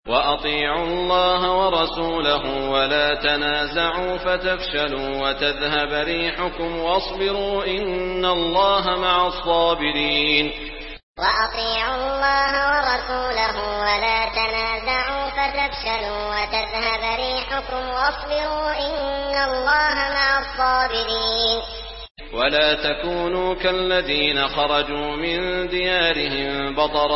وأطيعوا الله ورسوله ولا تنازعوا فتفشلوا وتذهب ريحكم واصبروا إن الله مع الصابرين. وأطيعوا الله ورسوله ولا تنازعوا فتفشلوا وتذهب ريحكم واصبروا إن الله مع الصابرين. ولا تكونوا كالذين خرجوا من ديارهم بطرا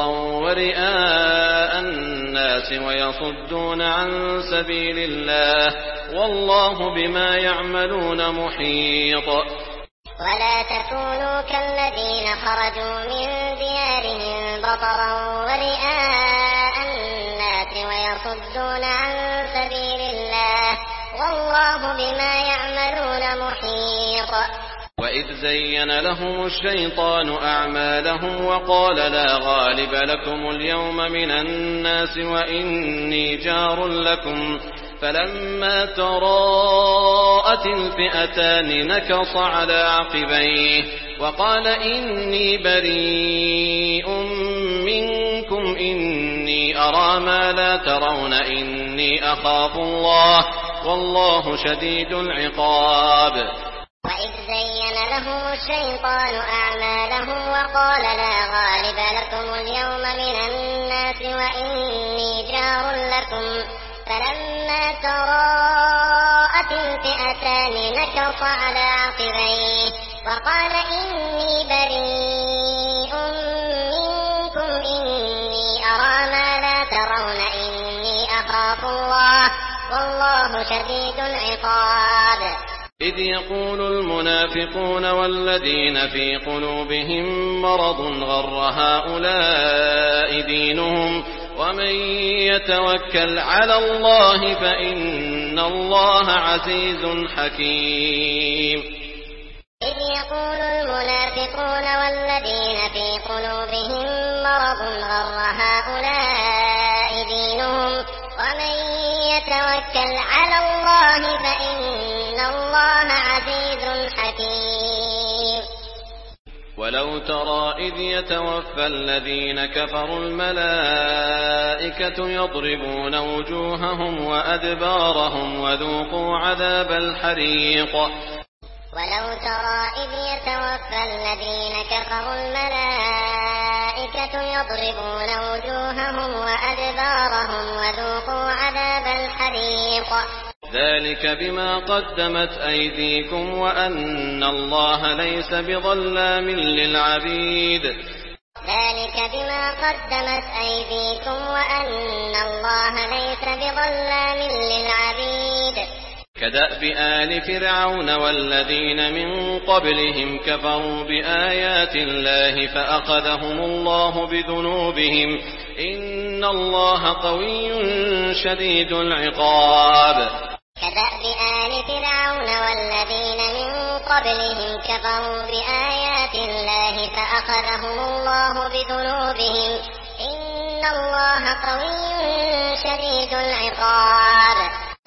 ورئاء الناس ويصدون عن سبيل الله والله بما يعملون محيط. ولا تكونوا كالذين خرجوا من ديارهم بطرا ورئاء الناس ويصدون عن سبيل الله والله بما يعملون محيط. وإذ زين لهم الشيطان أعمالهم وقال لا غالب لكم اليوم من الناس وإني جار لكم فلما تراءت الفئتان نكص على عقبيه وقال إني بريء منكم إني أرى ما لا ترون إني أخاف الله والله شديد العقاب. وإذ زين لهم الشيطان أعمالهم وقال لا غالب لكم اليوم من الناس وإني جار لكم فلما تراءت الفئتان نكص على عقبيه وقال إني بريء منكم إني أرى ما لا ترون إني أخاف الله والله شديد العقاب. إذ يقول المنافقون والذين في قلوبهم مرض غر هؤلاء دينهم ومن يتوكل على الله فإن الله عزيز حكيم. إذ يقول المنافقون والذين في قلوبهم مرض غر هؤلاء دينهم ومن يتوكل على الله فإن الله عزيز حكيم. ولو ترى إذ يتوفى الذين كفروا الملائكة يضربون وجوههم وأدبارهم وذوقوا عذاب الحريق. ولو ترى إذ يتوفى الذين كفروا الملائكة يضربون وجوههم وأدبارهم وذوقوا عذاب الحريق. ذلك بما قدمت أيديكم وأن الله ليس بظلام للعبيد. ذلك بما قدمت أيديكم وأن الله ليس بظلام للعبيد. كدأب آل فرعون والذين من قبلهم كفروا بآيات الله فأخذهم الله بذنوبهم إن الله قوي شديد العقاب. كدأب آل فرعون والذين من قبلهم كفروا بآيات الله فأخذهم الله بذنوبهم إن الله قوي شديد العقاب.